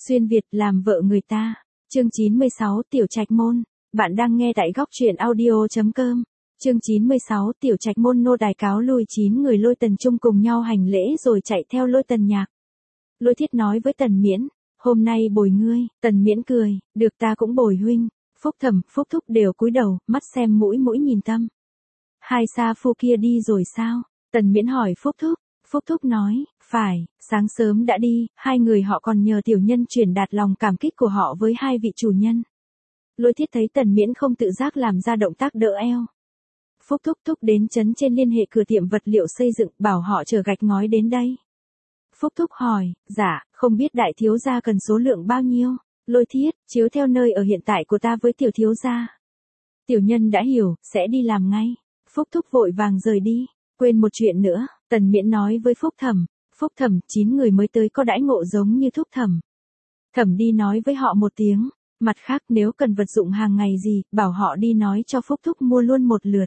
Xuyên Việt làm vợ người ta. Chương 96 Tiểu Trạch Môn. Bạn đang nghe tại góc truyện audio.com. Chương 96 Tiểu Trạch Môn. Nô đài cáo lui 9 người Lôi Tần chung cùng nhau hành lễ rồi chạy theo Lôi Tần Nhạc. Lôi Thiết nói với Tần Miễn, hôm nay bồi ngươi. Tần Miễn cười, được ta cũng bồi huynh. Phúc Thẩm, Phúc Thúc đều cúi đầu, mắt xem mũi mũi nhìn tâm. Hai sa phu kia đi rồi sao? Tần Miễn hỏi Phúc Thúc. Phúc Thúc nói, phải, sáng sớm đã đi, hai người họ còn nhờ tiểu nhân truyền đạt lòng cảm kích của họ với hai vị chủ nhân. Lôi Thiết thấy Tần Miễn không tự giác làm ra động tác đỡ eo. Phúc Thúc đến trấn trên liên hệ cửa tiệm vật liệu xây dựng, bảo họ chở gạch ngói đến đây. Phúc Thúc hỏi, dạ, không biết đại thiếu gia cần số lượng bao nhiêu? Lôi Thiết, chiếu theo nơi ở hiện tại của ta với tiểu thiếu gia. Tiểu nhân đã hiểu, sẽ đi làm ngay. Phúc Thúc vội vàng rời đi. Quên một chuyện nữa, Tần Miễn nói với Phúc Thẩm. Phúc Thẩm, 9 người mới tới có đãi ngộ giống như Thúc Thẩm. Thẩm đi nói với họ một tiếng. Mặt khác nếu cần vật dụng hàng ngày gì, bảo họ đi nói cho Phúc Thúc mua luôn một lượt.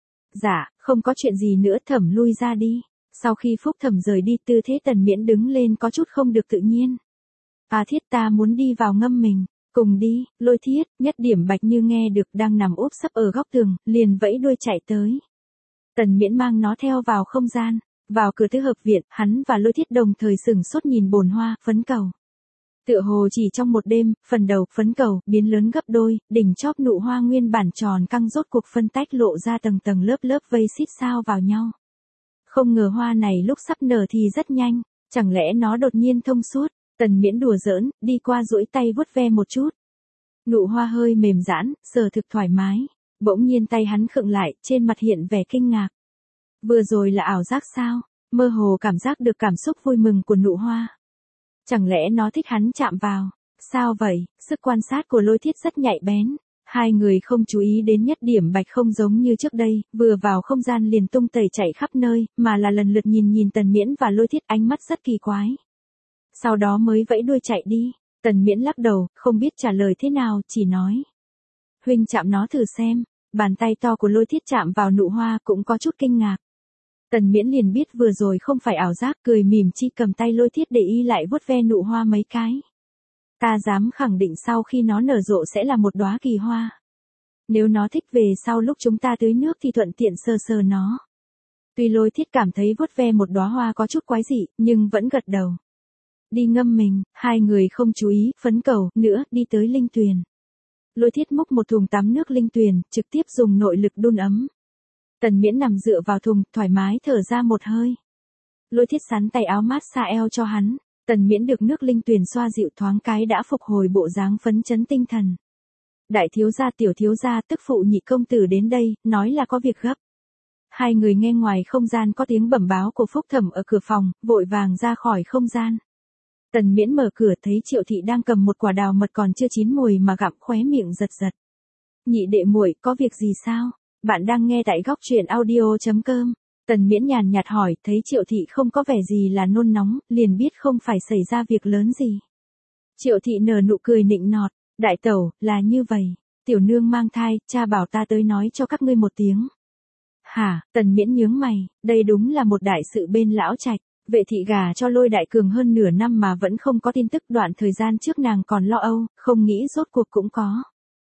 Dạ, không có chuyện gì nữa. Thẩm lui ra đi. Sau khi Phúc Thẩm rời đi, tư thế Tần Miễn đứng lên có chút không được tự nhiên. À Thiết, ta muốn đi vào ngâm mình. Cùng đi. Lôi Thiết, Nhất Điểm Bạch như nghe được đang nằm úp sấp ở góc tường, liền vẫy đuôi chạy tới. Tần Miễn mang nó theo vào không gian. Vào cửa tứ hợp viện, hắn và Lôi Thiết đồng thời sửng sốt nhìn bồn hoa, phấn cầu. Tựa hồ chỉ trong một đêm, phần đầu, phấn cầu, biến lớn gấp đôi, đỉnh chóp nụ hoa nguyên bản tròn căng rốt cuộc phân tách lộ ra tầng tầng lớp lớp vây xít sao vào nhau. Không ngờ hoa này lúc sắp nở thì rất nhanh, chẳng lẽ nó đột nhiên thông suốt. Tần Miễn đùa giỡn, đi qua duỗi tay vuốt ve một chút. Nụ hoa hơi mềm giãn, sờ thực thoải mái. Bỗng nhiên tay hắn khựng lại, trên mặt hiện vẻ kinh ngạc. Vừa rồi là ảo giác sao? Mơ hồ cảm giác được cảm xúc vui mừng của nụ hoa. Chẳng lẽ nó thích hắn chạm vào? Sao vậy? Sức quan sát của Lôi Thiết rất nhạy bén. Hai người không chú ý đến Nhất Điểm Bạch không giống như trước đây, vừa vào không gian liền tung tẩy chạy khắp nơi, mà là lần lượt nhìn Tần Miễn và Lôi Thiết, ánh mắt rất kỳ quái. Sau đó mới vẫy đuôi chạy đi. Tần Miễn lắc đầu, không biết trả lời thế nào, chỉ nói. Huynh chạm nó thử xem. Bàn tay to của Lôi Thiết chạm vào nụ hoa cũng có chút kinh ngạc. Tần Miễn liền biết vừa rồi không phải ảo giác, cười mỉm chi cầm tay Lôi Thiết để y lại vuốt ve nụ hoa mấy cái. Ta dám khẳng định sau khi nó nở rộ sẽ là một đóa kỳ hoa. Nếu nó thích về sau lúc chúng ta tưới nước thì thuận tiện sờ sờ nó. Tuy Lôi Thiết cảm thấy vuốt ve một đóa hoa có chút quái dị, nhưng vẫn gật đầu. Đi ngâm mình, hai người không chú ý, phấn cầu, nữa, đi tới linh tuyền. Lôi Thiết múc một thùng tắm nước linh tuyền, trực tiếp dùng nội lực đun ấm. Tần Miễn nằm dựa vào thùng, thoải mái thở ra một hơi. Lôi Thiết sắn tay áo mát xa eo cho hắn. Tần Miễn được nước linh tuyền xoa dịu thoáng cái đã phục hồi bộ dáng phấn chấn tinh thần. Đại thiếu gia tiểu thiếu gia tức phụ nhị công tử đến đây, nói là có việc gấp. Hai người nghe ngoài không gian có tiếng bẩm báo của Phúc Thẩm ở cửa phòng, vội vàng ra khỏi không gian. Tần Miễn mở cửa thấy Triệu Thị đang cầm một quả đào mật còn chưa chín mùi mà gặm, khóe miệng giật giật. Nhị đệ muội, có việc gì sao? Bạn đang nghe tại góc truyện audio.com. Tần Miễn nhàn nhạt hỏi, thấy Triệu Thị không có vẻ gì là nôn nóng, liền biết không phải xảy ra việc lớn gì. Triệu Thị nở nụ cười nịnh nọt, đại tẩu, là như vậy. Tiểu nương mang thai, cha bảo ta tới nói cho các ngươi một tiếng. Hả? Tần Miễn nhướng mày, đây đúng là một đại sự bên lão trạch. Vệ thị gả cho Lôi Đại Cường hơn nửa năm mà vẫn không có tin tức, đoạn thời gian trước nàng còn lo âu, không nghĩ rốt cuộc cũng có.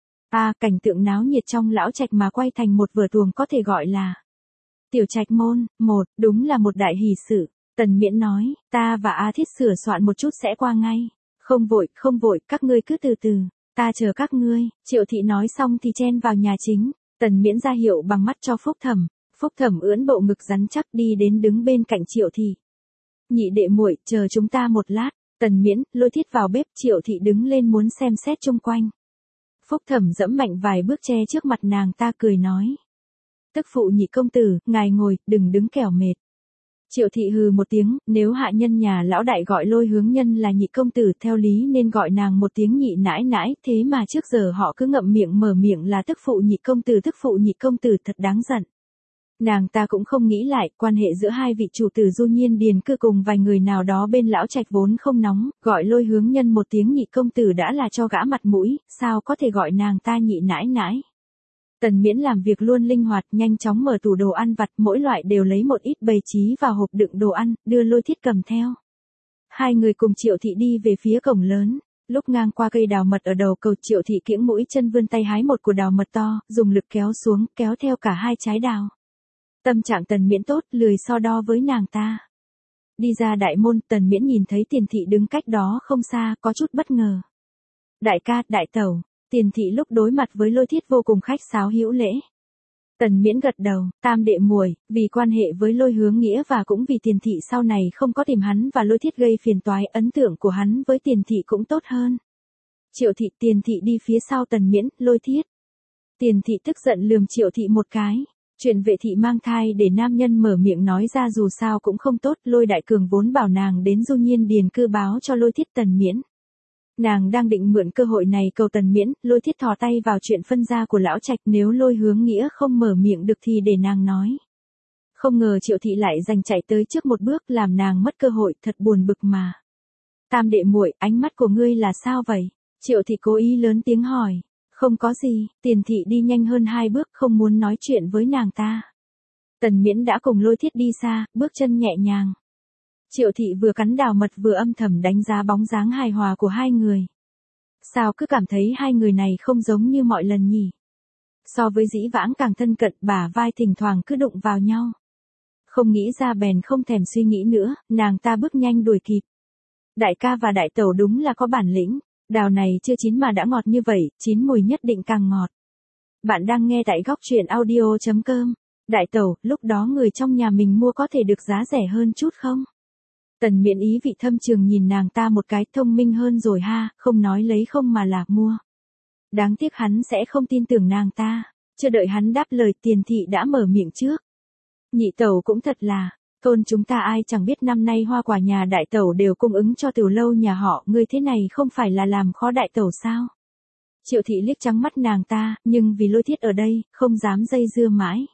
Cảnh tượng náo nhiệt trong lão trạch mà quay thành một vở tuồng có thể gọi là Tiểu Trạch Môn, đúng là một đại hỷ sự. Tần Miễn nói, ta và A Thiết sửa soạn một chút sẽ qua ngay. Không vội, các ngươi cứ từ từ, ta chờ các ngươi. Triệu Thị nói xong thì chen vào nhà chính. Tần Miễn ra hiệu bằng mắt cho Phúc Thẩm. Phúc Thẩm ưỡn bộ ngực rắn chắc đi đến đứng bên cạnh Triệu Thị. Nhị đệ muội, chờ chúng ta một lát. Tần Miễn, Lôi Thiết vào bếp. Triệu Thị đứng lên muốn xem xét chung quanh. Phúc Thẩm dẫm mạnh vài bước che trước mặt nàng ta, cười nói. Tức phụ nhị công tử, ngài ngồi, đừng đứng kẻo mệt. Triệu Thị hừ một tiếng, nếu hạ nhân nhà lão đại gọi Lôi Hướng Nhân là nhị công tử, theo lý nên gọi nàng một tiếng nhị nãi nãi, thế mà trước giờ họ cứ ngậm miệng mở miệng là tức phụ nhị công tử thật đáng giận. Nàng ta cũng không nghĩ lại, quan hệ giữa hai vị chủ tử Du Nhiên Điền cư cùng vài người nào đó bên lão trạch vốn không nóng, gọi Lôi Hướng Nhân một tiếng nhị công tử đã là cho gã mặt mũi, sao có thể gọi nàng ta nhị nãi nãi. Tần Miễn làm việc luôn linh hoạt, nhanh chóng mở tủ đồ ăn vặt, mỗi loại đều lấy một ít bày trí vào hộp đựng đồ ăn, đưa Lôi Thiết cầm theo. Hai người cùng Triệu Thị đi về phía cổng lớn. Lúc ngang qua cây đào mật ở đầu cầu, Triệu Thị kiễng mũi chân vươn tay hái một củ đào mật to, dùng lực kéo xuống, kéo theo cả hai trái đào. Tâm trạng Tần Miễn tốt, lười so đo với nàng ta. Đi ra đại môn, Tần Miễn nhìn thấy Tiền Thị đứng cách đó không xa, có chút bất ngờ. Đại ca, đại tẩu. Tiền Thị lúc đối mặt với Lôi Thiết vô cùng khách sáo hữu lễ. Tần Miễn gật đầu, tam đệ muội, vì quan hệ với Lôi Hướng Nghĩa và cũng vì Tiền Thị sau này không có tìm hắn và Lôi Thiết gây phiền toái, ấn tượng của hắn với Tiền Thị cũng tốt hơn. Triệu Thị, Tiền Thị đi phía sau Tần Miễn, Lôi Thiết. Tiền Thị tức giận lườm Triệu Thị một cái. Chuyện Vệ Thị mang thai để nam nhân mở miệng nói ra dù sao cũng không tốt, Lôi Đại Cường vốn bảo nàng đến Du Nhiên Điền cư báo cho Lôi Thiết Tần Miễn. Nàng đang định mượn cơ hội này cầu Tần Miễn, Lôi Thiết thò tay vào chuyện phân gia của lão trạch, nếu Lôi Hướng Nghĩa không mở miệng được thì để nàng nói. Không ngờ Triệu Thị lại giành chạy tới trước một bước, làm nàng mất cơ hội, thật buồn bực mà. Tam đệ muội, ánh mắt của ngươi là sao vậy? Triệu Thị cố ý lớn tiếng hỏi. Không có gì, Tiền Thị đi nhanh hơn 2 bước, không muốn nói chuyện với nàng ta. Tần Miễn đã cùng Lôi Thiết đi xa, bước chân nhẹ nhàng. Triệu Thị vừa cắn đào mật vừa âm thầm đánh giá bóng dáng hài hòa của hai người. Sao cứ cảm thấy hai người này không giống như mọi lần nhỉ? So với dĩ vãng càng thân cận, bả vai thỉnh thoảng cứ đụng vào nhau. Không nghĩ ra bèn không thèm suy nghĩ nữa, nàng ta bước nhanh đuổi kịp. Đại ca và đại tẩu đúng là có bản lĩnh, đào này chưa chín mà đã ngọt như vậy, chín mùi nhất định càng ngọt. Bạn đang nghe tại góc truyện audio.com. Đại tẩu, lúc đó người trong nhà mình mua có thể được giá rẻ hơn chút không? Tần Miễn ý vị thâm trường nhìn nàng ta một cái, thông minh hơn rồi ha, không nói lấy không mà là mua. Đáng tiếc hắn sẽ không tin tưởng nàng ta, chưa đợi hắn đáp lời Tiền Thị đã mở miệng trước. Nhị tẩu cũng thật là, thôn chúng ta ai chẳng biết năm nay hoa quả nhà đại tẩu đều cung ứng cho tiểu lâu nhà họ, ngươi thế này không phải là làm khó đại tẩu sao? Triệu Thị liếc trắng mắt nàng ta, nhưng vì Lôi Thiết ở đây, không dám dây dưa mãi.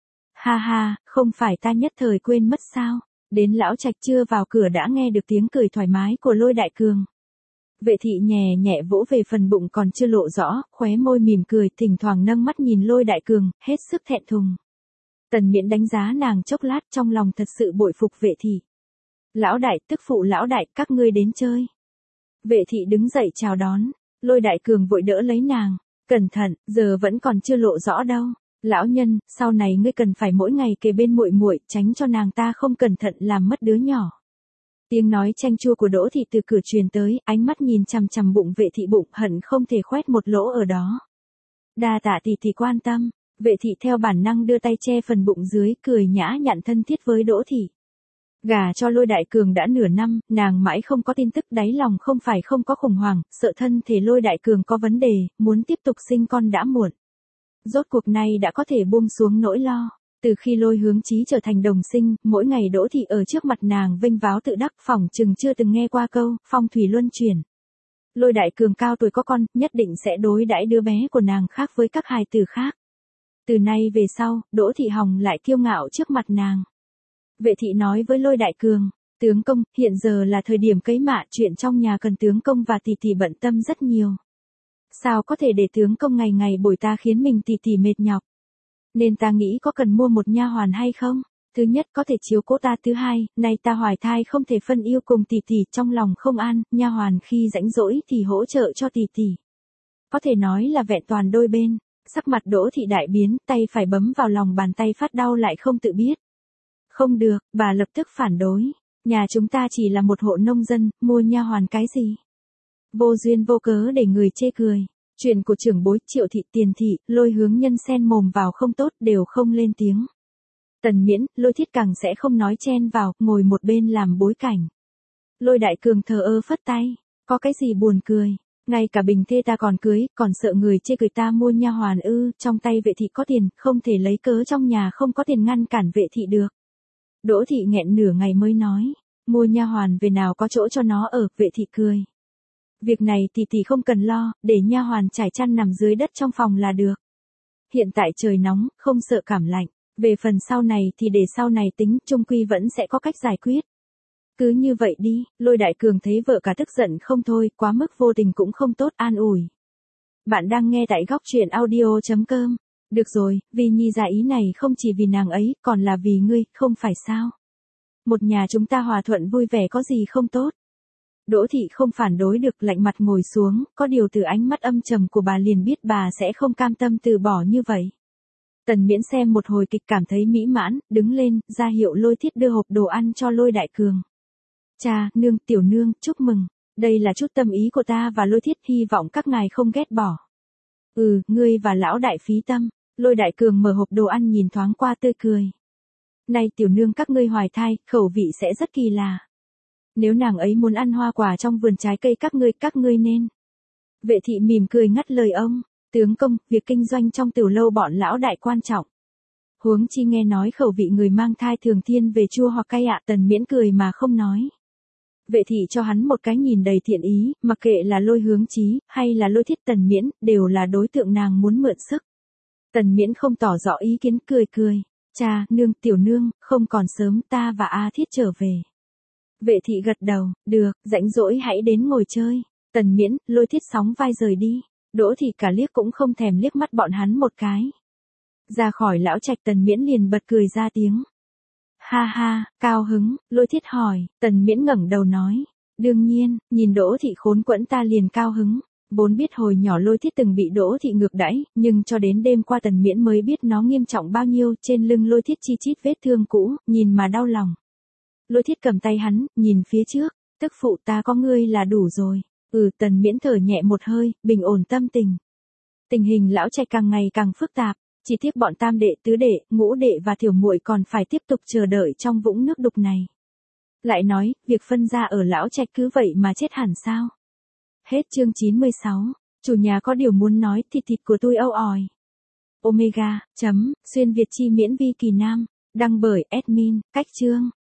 Ha ha, không phải ta nhất thời quên mất sao? Đến lão trạch chưa vào cửa đã nghe được tiếng cười thoải mái của Lôi Đại Cường. Vệ Thị nhẹ nhẹ vỗ về phần bụng còn chưa lộ rõ, khóe môi mỉm cười, thỉnh thoảng nâng mắt nhìn Lôi Đại Cường, hết sức thẹn thùng. Tần Miễn đánh giá nàng chốc lát, trong lòng thật sự bội phục Vệ Thị. Lão đại, tức phụ lão đại, các ngươi đến chơi. Vệ Thị đứng dậy chào đón, Lôi Đại Cường vội đỡ lấy nàng. Cẩn thận, giờ vẫn còn chưa lộ rõ đâu. Lão nhân, sau này ngươi cần phải mỗi ngày kề bên muội muội, tránh cho nàng ta không cẩn thận làm mất đứa nhỏ. Tiếng nói chanh chua của Đỗ Thị từ cửa truyền tới, ánh mắt nhìn chằm chằm bụng Vệ Thị, bụng hận không thể khoét một lỗ ở đó. Đa tạ tỷ quan tâm. Vệ Thị theo bản năng đưa tay che phần bụng dưới, cười nhã nhặn thân thiết với Đỗ Thị. Gả cho Lôi Đại Cường đã nửa năm, nàng mãi không có tin tức, đáy lòng không phải không có khủng hoảng, sợ thân thể Lôi Đại Cường có vấn đề, muốn tiếp tục sinh con đã muộn. Rốt cuộc này đã có thể buông xuống nỗi lo. Từ khi Lôi Hướng Chí trở thành đồng sinh, mỗi ngày Đỗ Thị ở trước mặt nàng vênh váo tự đắc, phỏng chừng chưa từng nghe qua câu phong thủy luân chuyển. Lôi Đại Cường cao tuổi có con, nhất định sẽ đối đãi đứa bé của nàng khác với các hài tử khác. Từ nay về sau, Đỗ Thị Hồng lại kiêu ngạo trước mặt nàng. Vệ Thị nói với Lôi Đại Cường, tướng công, hiện giờ là thời điểm cấy mạ, chuyện trong nhà cần tướng công và tỷ tỷ bận tâm rất nhiều. Sao có thể để tướng công ngày ngày bồi ta khiến mình tỷ tỷ mệt nhọc. Nên ta nghĩ có cần mua một nha hoàn hay không? Thứ nhất có thể chiếu cố ta, thứ hai, nay ta hoài thai không thể phân yêu cùng tỷ tỷ, trong lòng không an, nha hoàn khi rảnh rỗi thì hỗ trợ cho tỷ tỷ. Có thể nói là vẹn toàn đôi bên. Sắc mặt Đỗ Thị đại biến, tay phải bấm vào lòng bàn tay phát đau lại không tự biết. Không được, bà lập tức phản đối. Nhà chúng ta chỉ là một hộ nông dân, mua nha hoàn cái gì? Vô duyên vô cớ để người chê cười. Chuyện của trưởng bối Triệu Thị, Tiền Thị, Lôi Hướng Nhân xen mồm vào không tốt, đều không lên tiếng. Tần Miễn, Lôi Thiết càng sẽ không nói chen vào, ngồi một bên làm bối cảnh. Lôi Đại Cường thờ ơ phất tay, có cái gì buồn cười? Ngay cả bình thê ta còn cưới, còn sợ người chê cười ta mua nha hoàn ư? Trong tay Vệ Thị có tiền, không thể lấy cớ trong nhà không có tiền ngăn cản Vệ Thị được. Đỗ Thị nghẹn nửa ngày mới nói, mua nha hoàn về nào có chỗ cho nó ở. Vệ Thị cười. Việc này tỷ không cần lo, để nha hoàn trải chăn nằm dưới đất trong phòng là được. Hiện tại trời nóng, không sợ cảm lạnh. Về phần sau này thì để sau này tính, chung quy vẫn sẽ có cách giải quyết. Cứ như vậy đi. Lôi Đại Cường thấy vợ cả tức giận không thôi, quá mức vô tình cũng không tốt, an ủi. Bạn đang nghe tại góc truyện audio.com. Được rồi, vì Nhi giả ý này không chỉ vì nàng ấy, còn là vì ngươi, không phải sao? Một nhà chúng ta hòa thuận vui vẻ có gì không tốt? Đỗ thị không phản đối được, lạnh mặt ngồi xuống, có điều từ ánh mắt âm trầm của bà liền biết bà sẽ không cam tâm từ bỏ như vậy. Tần Miễn xem một hồi kịch cảm thấy mỹ mãn, đứng lên, ra hiệu Lôi Thiết đưa hộp đồ ăn cho Lôi Đại Cường. Cha, nương, tiểu nương, chúc mừng. Đây là chút tâm ý của ta và Lôi Thiết, hy vọng các ngài không ghét bỏ. Ngươi và lão đại phí tâm. Lôi Đại Cường mở hộp đồ ăn nhìn thoáng qua tươi cười. Này tiểu nương, các ngươi hoài thai, khẩu vị sẽ rất kỳ lạ. Nếu nàng ấy muốn ăn hoa quả trong vườn trái cây các ngươi nên. Vệ thị mỉm cười ngắt lời ông. Tướng công, việc kinh doanh trong tiểu lâu bọn lão đại quan trọng. Huống chi nghe nói khẩu vị người mang thai thường thiên về chua hoặc cay ạ. Tần Miễn cười mà không nói. Vệ thị cho hắn một cái nhìn đầy thiện ý, mặc kệ là Lôi Hướng Chí, hay là Lôi Thiết, Tần Miễn, đều là đối tượng nàng muốn mượn sức. Tần Miễn không tỏ rõ ý kiến, cười. Cha, nương, tiểu nương, không còn sớm, ta và A Thiết trở về. Vệ thị gật đầu, được, rảnh rỗi hãy đến ngồi chơi. Tần Miễn, Lôi Thiết sóng vai rời đi. Đỗ thị cả liếc cũng không thèm liếc mắt bọn hắn một cái. Ra khỏi lão trạch, Tần Miễn liền bật cười ra tiếng. Ha ha, cao hứng. Lôi Thiết hỏi. Tần Miễn ngẩng đầu nói. Đương nhiên, nhìn Đỗ thị khốn quẫn ta liền cao hứng. Vốn biết hồi nhỏ Lôi Thiết từng bị Đỗ thị ngược đãi, nhưng cho đến đêm qua Tần Miễn mới biết nó nghiêm trọng bao nhiêu. Trên lưng Lôi Thiết chi chít vết thương cũ, nhìn mà đau lòng. Lôi Thiết cầm tay hắn, nhìn phía trước. Tức phụ, ta có ngươi là đủ rồi. Tần Miễn thở nhẹ một hơi, bình ổn tâm tình. Tình hình lão trạch càng ngày càng phức tạp, chỉ tiếc bọn tam đệ, tứ đệ, ngũ đệ và tiểu muội còn phải tiếp tục chờ đợi trong vũng nước đục này. Lại nói, việc phân gia ở lão trạch cứ vậy mà chết hẳn sao? Hết chương 96. Chủ nhà có điều muốn nói, thịt của tôi âu ỏi. Omega. Xuyên Việt chi miễn vi kỳ nam. Đăng bởi admin. Cách chương.